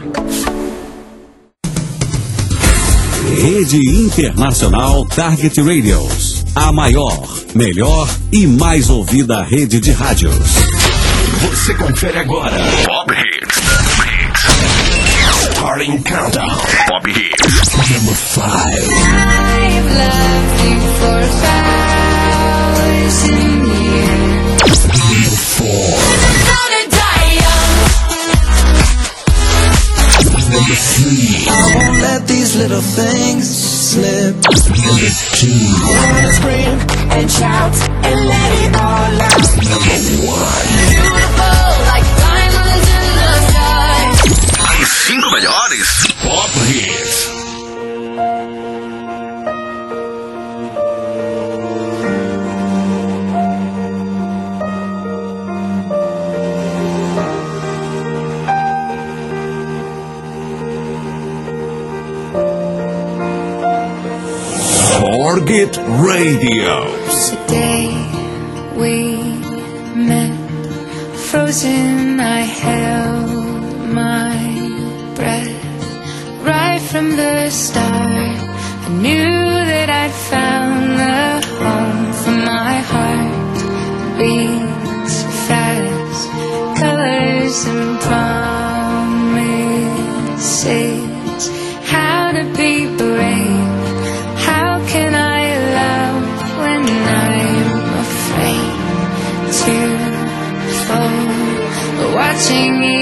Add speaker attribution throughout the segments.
Speaker 1: Rede Internacional Target Radios. A maior, melhor e mais ouvida rede de rádios.
Speaker 2: Você confere agora. Pop Hits. Starting Countdown. Pop Hits. Number 5.
Speaker 3: I've loved you for 1,000 years.
Speaker 2: Number 4. Number 3.
Speaker 4: I won't let these little things slip.
Speaker 2: Number 2.
Speaker 4: Wanna scream and shout and let it all out.
Speaker 2: Number 1.
Speaker 3: Beautiful like diamonds in the sky.
Speaker 2: Os 5 melhores Pop Hits. Target Radio.
Speaker 3: Today we met, frozen. I held my breath. Right from the start, I knew that I'd found the home for my heart. Beats fast, colors and promises. How to be brave. How can I love when I'm afraid to fall? Watching you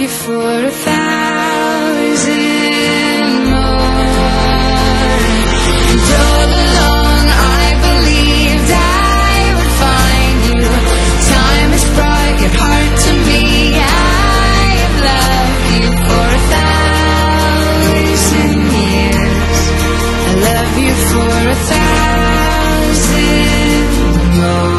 Speaker 3: you for 1,000 more. And all along I believed I would find you. Time has brought your heart to me. I have loved you for 1,000 years. I love you for 1,000 more.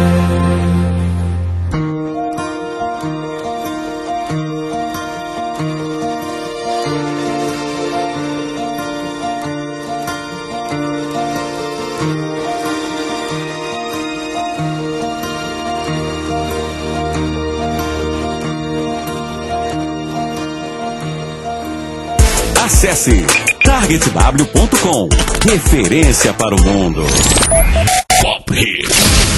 Speaker 1: Acesse targetw.com. Referência para o mundo. Pop Hits.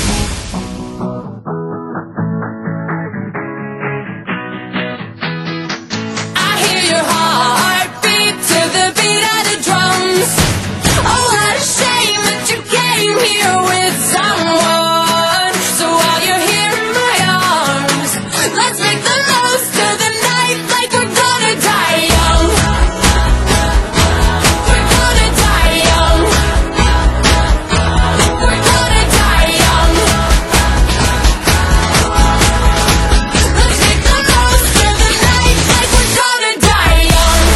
Speaker 3: I hear your heartbeat to the beat of the drums. Oh, what a shame that you came here with someone. So while you're here in my arms, let's make the most of the night like we're gonna die young. We're gonna die young. We're gonna die young. Let's make the most of the night like we're gonna die young.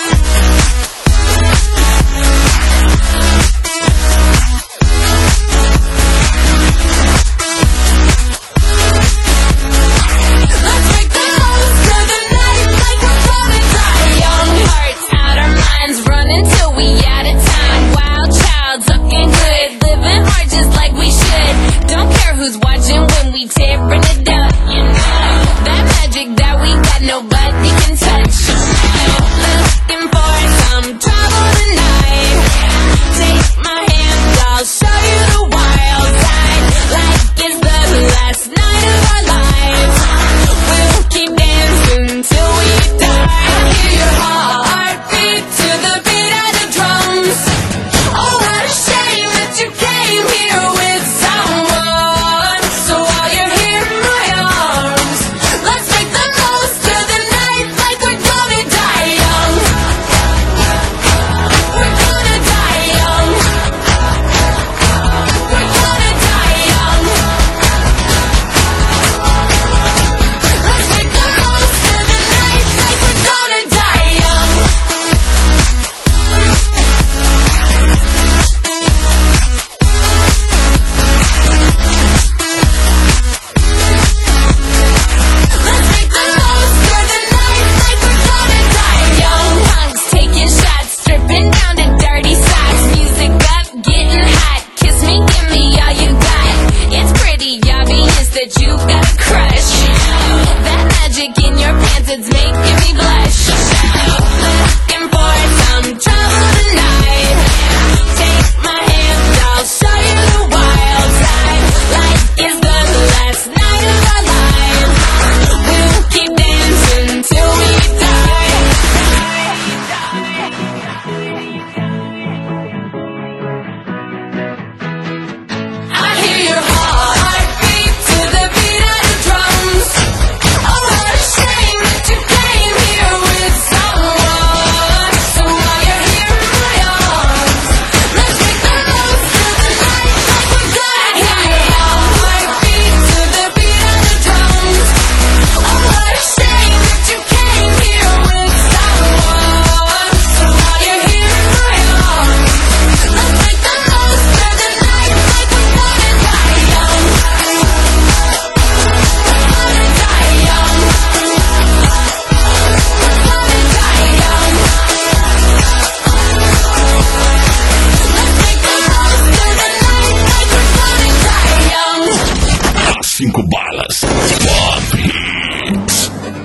Speaker 3: Let's make the most of the night like we're gonna die young. Hearts out our minds, running till we out of time. Wild child, looking good, living hard just like we should. Don't care who's watching when we tearing it up. You know that magic that we got, nobody can touch. Looking for some trouble tonight. Take my hand, I'll show you the wild side. Like it's the last night of our lives. We'll keep dancing till we die. I hear your heartbeat to the beat of the drums. Oh, what a shame that you came here with someone. So while you're here in my arms, let's make the most of the night like we're gonna die young. We're gonna die young. We're gonna die young. Let's make the most of the night like we're gonna die young. Let's make the most of the night like we're gonna die young. Punks taking shots, stripping down to dirty socks. Music up, getting hot. Kiss me, give me all you got. It's pretty obvious that you got a crush. That magic in your pants, it's making me blush. Looking for some trouble tonight. Take my hand, I'll show you the wild side. Like it's the last night of our lives. We'll keep dancing till we die. I hear your heartbeat to the beat of the drums. Oh, what a shame that you came here with someone. So while you're here in my arms, let's make the most of the night like we're gonna die young. Heartbeat to the beat of the drums. Oh, what a shame that you came here with someone. So while you're here in my arms, let's make the most of the night like we're gonna die young. We're gonna die young. We're gonna die young. Let's make the most of the night like we're gonna die young.
Speaker 2: As 5 balas. Pop Hits.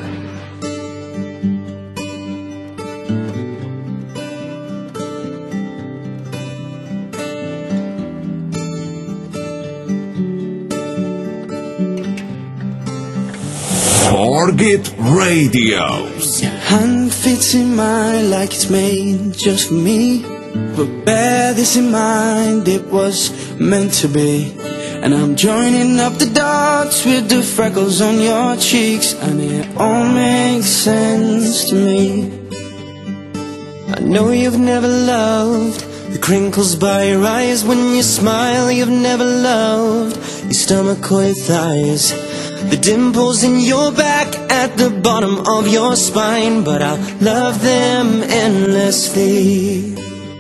Speaker 1: Target Radio.
Speaker 5: Hand fits in mine like it's made just for me. But bear this in mind, it was meant to be. And I'm joining up the dots with the freckles on your cheeks, and it all make sense to me. I know you've never loved the crinkles by your eyes when you smile. You've never loved your stomach or your thighs, the dimples in your back at the bottom of your spine. But I'll love them endlessly.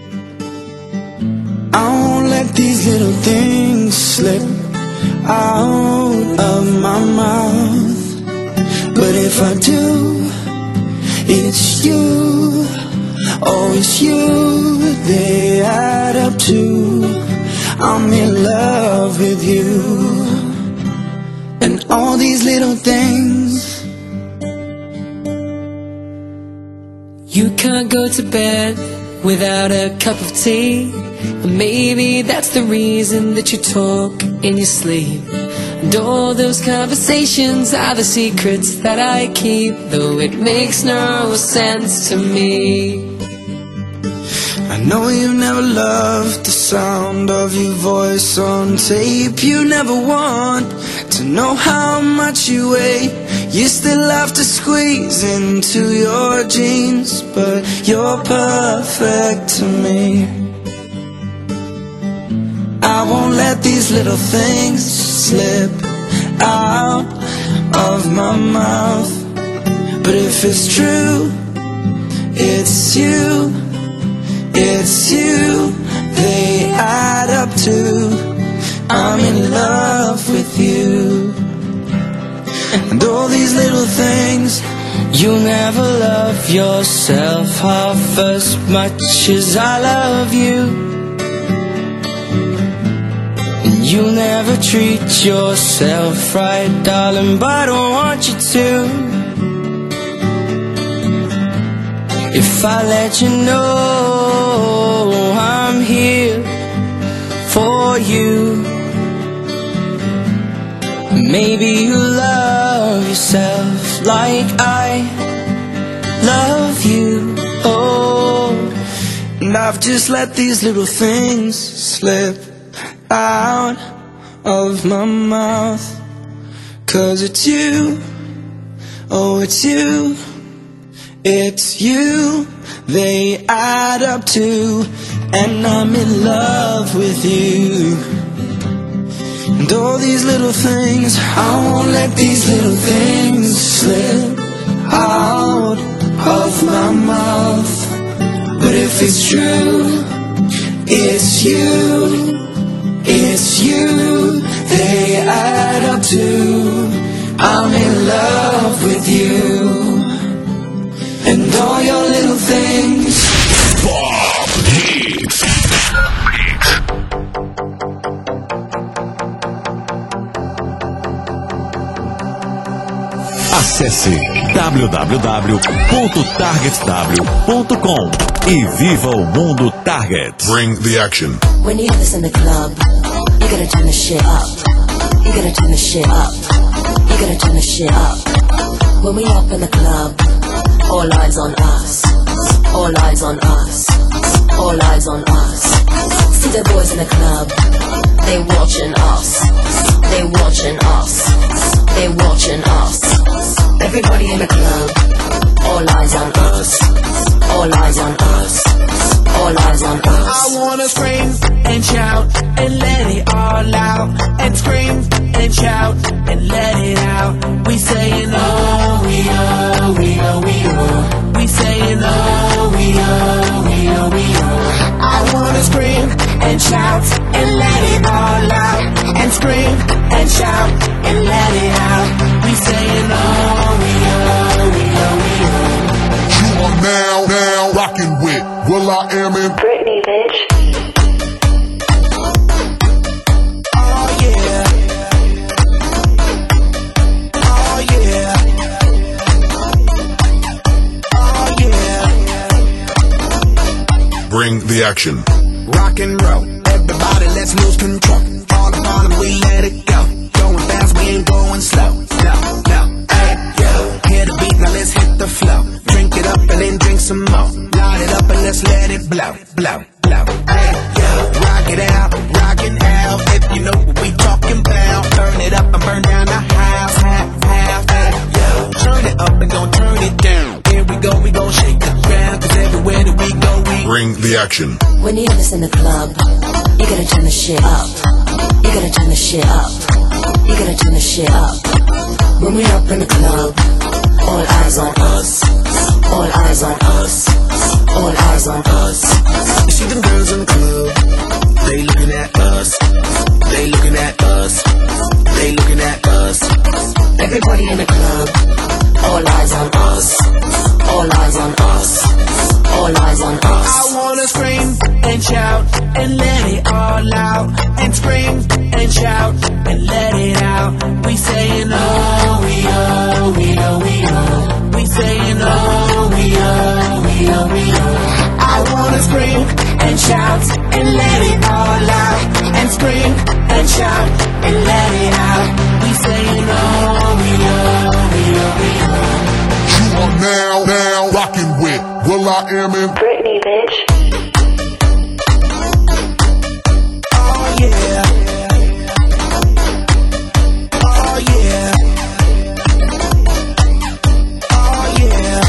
Speaker 5: I won't let these little things slip out of my mouth. But if I do, it's you. Oh, it's you, they add up to I'm in love with you. And all these little things.
Speaker 6: You can't go to bed without a cup of tea, and maybe that's the reason that you talk in your sleep. And all those conversations are the secrets that I keep, though it makes no sense to me.
Speaker 5: I know you've never loved the sound of your voice on tape. You never want to know how much you weigh. You still have to squeeze into your jeans, but you're perfect to me. I won't let these little things slip out of my mouth. But if it's true, it's you. It's you, they add up to I'm in love with you. And all these little things.
Speaker 6: You'll never love yourself half as much as I love you, and you'll never treat yourself right, darling, but I don't want you to. If I let you know I'm here for you, maybe you'll love yourself like I love you. Oh,
Speaker 5: and I've just let these little things slip out of my mouth. 'Cause it's you, oh it's you. It's you, they add up to, and I'm in love with you. And all these little things, I won't let these little things slip out of my mouth. But if it's true, it's you, it's you, they add up to, I'm in love with you. And all your little things.
Speaker 2: Bob Hicks.
Speaker 1: Acesse www.targetw.com e viva o mundo Target.
Speaker 2: Bring the action.
Speaker 7: When you have this in the club, you gotta turn the shit up. You gotta turn the shit up. You gotta turn the shit up. When we up in the club, all eyes on us. All eyes on us. All eyes on us. See the boys in the club, they watching us. They watching us. They watching us. Everybody in the club, all eyes on us. All eyes on us. All eyes on us.
Speaker 4: I wanna scream and shout and let it all out. And scream and shout and let it out. We saying oh, we oh, we oh, we oh. We saying oh, we oh, we oh, we oh. I wanna scream and shout and let it all out. And scream and shout and let it out. We saying oh, we oh, we oh, we oh.
Speaker 2: You are now rocking with Will I Am in
Speaker 7: Britney, bitch.
Speaker 4: Oh yeah. Oh yeah. Oh yeah.
Speaker 2: Bring the action.
Speaker 4: Rock and roll, everybody let's lose control. All the bottom we let it go. Going fast, we ain't going slow. No, hey, yo. Hear the beat, now let's hit the flow. Drink it up and then drink some more. Light it up and let's let it blow, blow, blow. Hey, yo. Rock it out, rockin' out. If you know what we talking about, turn it up and burn down the house, hey, yo. Turn it up and and don't turn it down. Here we go, we gon' shake the ground, cause everywhere that we go, we
Speaker 2: Bring the action.
Speaker 7: When you have this in the club, you gotta turn the shit up. You gotta turn the shit up. You gotta turn the shit up. When we up in the club, all eyes on us. All eyes on us. All eyes on us.
Speaker 4: You see them girls in the club, they looking at us. They looking at us. They looking at us.
Speaker 7: Everybody in the club, all eyes on us. All eyes on us. All eyes on us.
Speaker 4: I wanna scream and shout and let it all out. And scream and shout and let it out. We saying oh, we oh, we oh, we oh. We saying oh, we oh, we oh, we oh. I wanna scream and shout and let it all out. And scream and shout and let it out. We saying oh, we oh, we oh, we oh.
Speaker 2: You are now rocking with will.i.am in
Speaker 7: Britney, bitch.
Speaker 4: Oh yeah. Oh yeah. Oh yeah.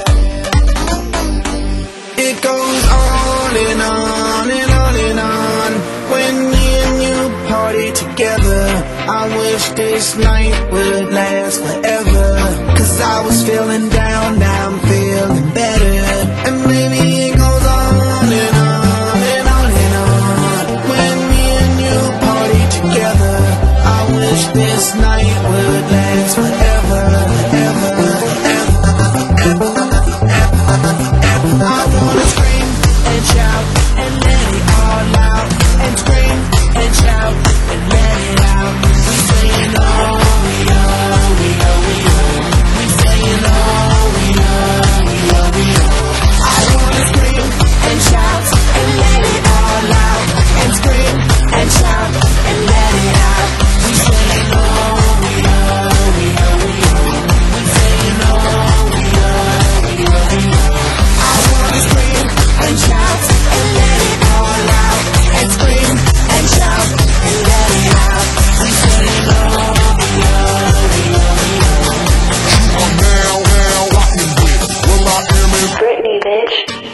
Speaker 4: It goes on and on and on and on. When me and you party together, I wish this night would last forever. Cause I was feeling down, now I'm feeling better. And maybe it goes on and on and on and on. When me and you party together, I wish this night would last forever, forever, forever, forever. I wanna scream and shout and let it all out. And scream and shout and let it out. We saying oh, we oh, we oh, we oh. We saying oh, we oh, we oh, we oh. I wanna scream and shout and let it all out. And scream and shout and let it out. We saying oh, we oh, we oh, we oh. We saying oh, we oh, we oh, we oh. I wanna scream and shout and let it all out. And scream and shout and let it out. We saying oh, we oh, we oh, we oh.
Speaker 2: You are now rocking with will.i.am in
Speaker 7: Britney, bitch.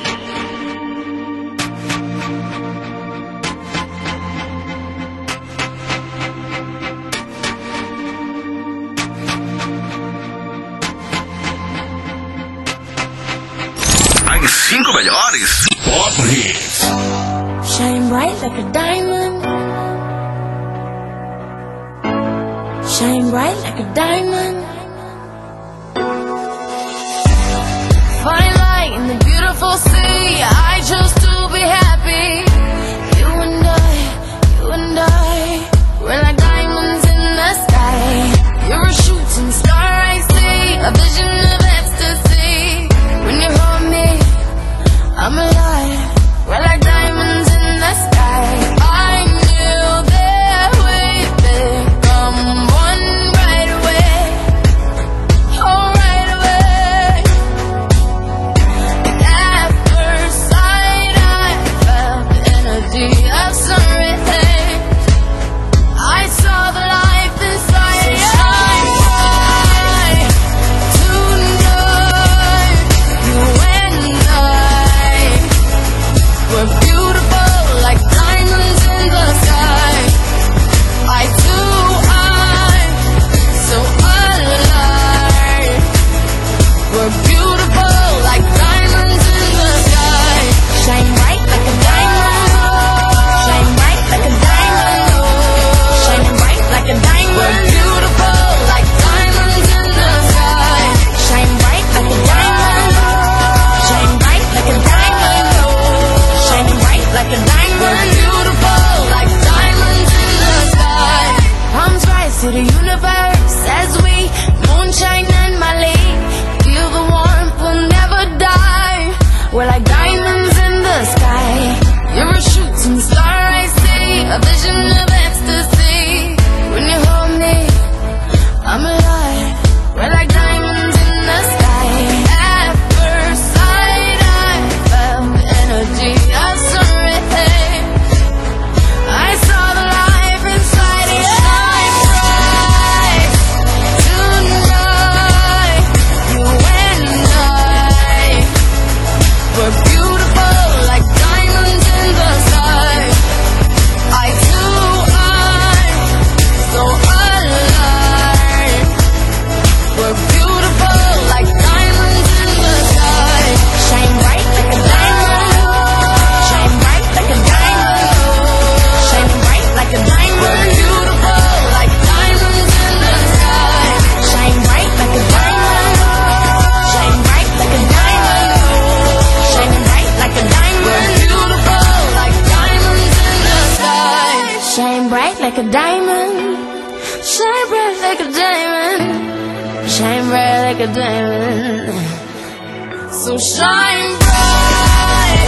Speaker 2: As 5 melhores Pop Hits.
Speaker 3: Shine bright like a diamond. Shine bright like a diamond. Fine light in the beautiful sea. I chose to be happy. You and I, we're like diamonds in the sky. You're a shooting star, I see, a vision of ecstasy. When you hold me, I'm alive. We're like diamonds in the sky. I knew that we'd become one right away. Oh, right away. At first a diamond. So shine bright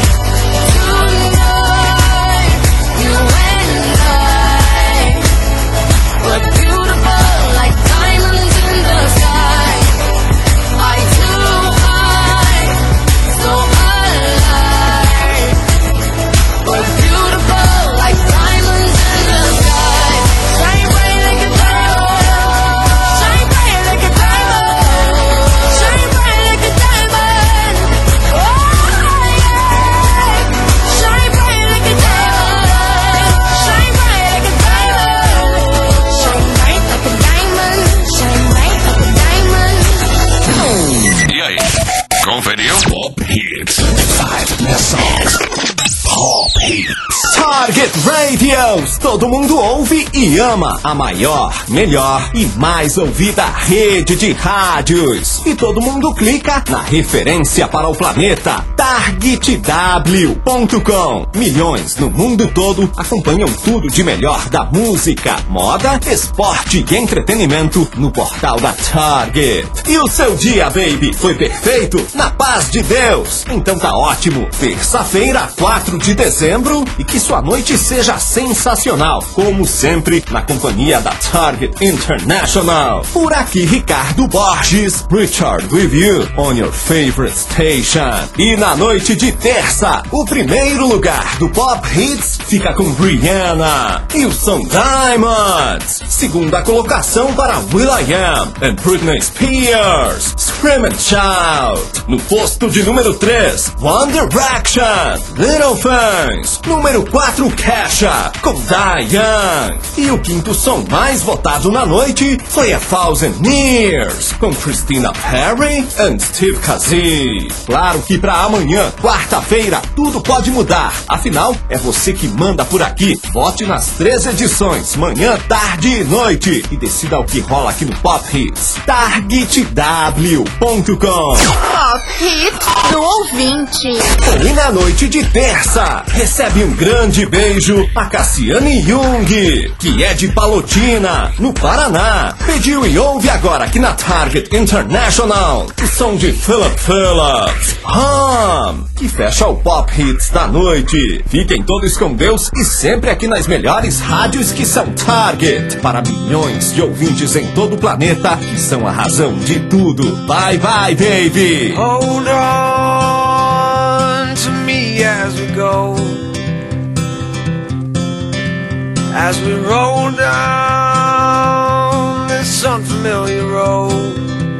Speaker 3: tonight, you and I. We're beautiful like diamonds in the sky. Eye to eye, so alive. We're beautiful like diamonds in the sky. Shine bright like a diamond. Shine bright like a diamond. Shine bright like a diamond. Oh yeah. Shine bright like a diamond. Shine bright like a diamond. Shine bright like a diamond. Shine bright like a diamond.
Speaker 2: E aí, conferiu? Pop Hits. 5 songs. Pop Hits.
Speaker 8: Target Radios, todo mundo ouve e ama a maior, melhor e mais ouvida rede de rádios. E todo mundo clica na referência para o planeta, targetw.com. Milhões no mundo todo acompanham tudo de melhor da música, moda, esporte e entretenimento no portal da Target. E o seu dia, baby, foi perfeito? Na paz de Deus? Então tá ótimo. Terça-feira, 4 de dezembro, e que sua noite seja sensacional, como sempre, na companhia da Target International. Por aqui, Ricardo Borges, Richard with you on your favorite station. E na noite de terça, o primeiro lugar do Pop Hits fica com Rihanna e o som Diamonds. Segunda colocação para will.i.am and Britney Spears, Scream and Shout. No posto de número 3, One Direction, Little Things. Número 4, Kesha, com Diane. E o quinto som mais votado na noite foi A Thousand Years, com Christina Perri and Steve Kazee. Claro que pra amanhã, quarta-feira, tudo pode mudar. Afinal, é você que manda por aqui. Vote nas 3 edições, manhã, tarde e noite. E decida o que rola aqui no Pop Hits. targetw.com.
Speaker 3: Pop Hits do ouvinte.
Speaker 8: E na noite de terça, recebe um grande beijo a Cassiane Jung, que é de Palotina, no Paraná. Pediu e ouve agora aqui na Target International o som de Philip Phillips, Hum, que fecha o Pop Hits da noite. Fiquem todos com Deus e sempre aqui nas melhores rádios que são Target, para milhões de ouvintes em todo o planeta que são a razão de tudo. Bye bye, baby.
Speaker 5: Hold on to me as we go, as we roll down this unfamiliar road.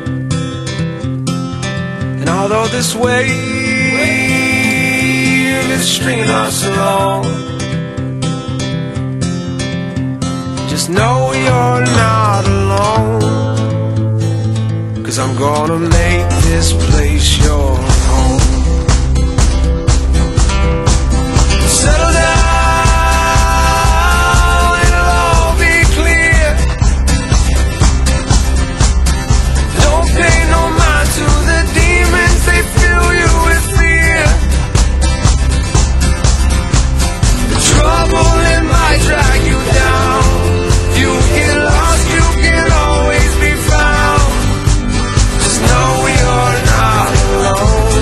Speaker 5: And although this wave is stringing us along, just know you're not alone, 'cause I'm gonna make this place your home. Settle down, it'll all be clear. Don't pay no mind to the demons, they fill you with fear. The trouble, it might drag you down. You get lost, you can always be found. Just know you're not alone.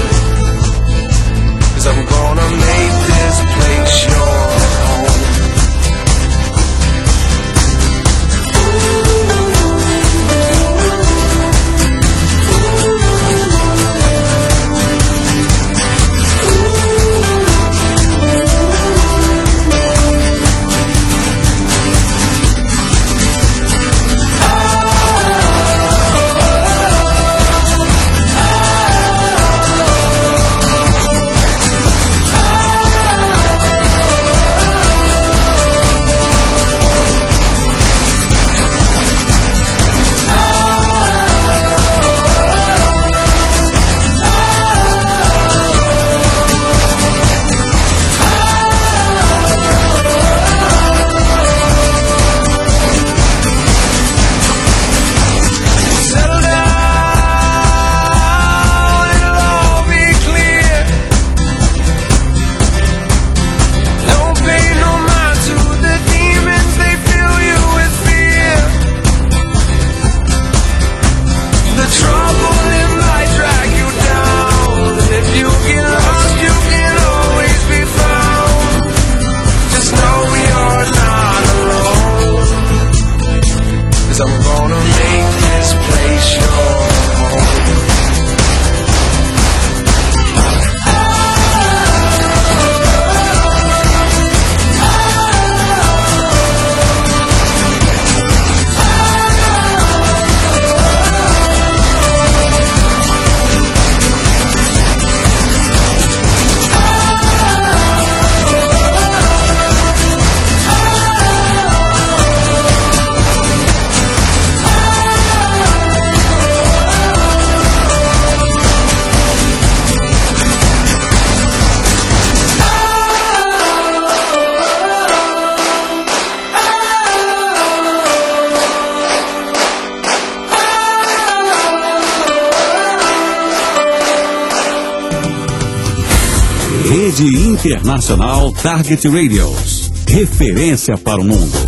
Speaker 1: Rede Internacional Target Radios. Referência para o mundo.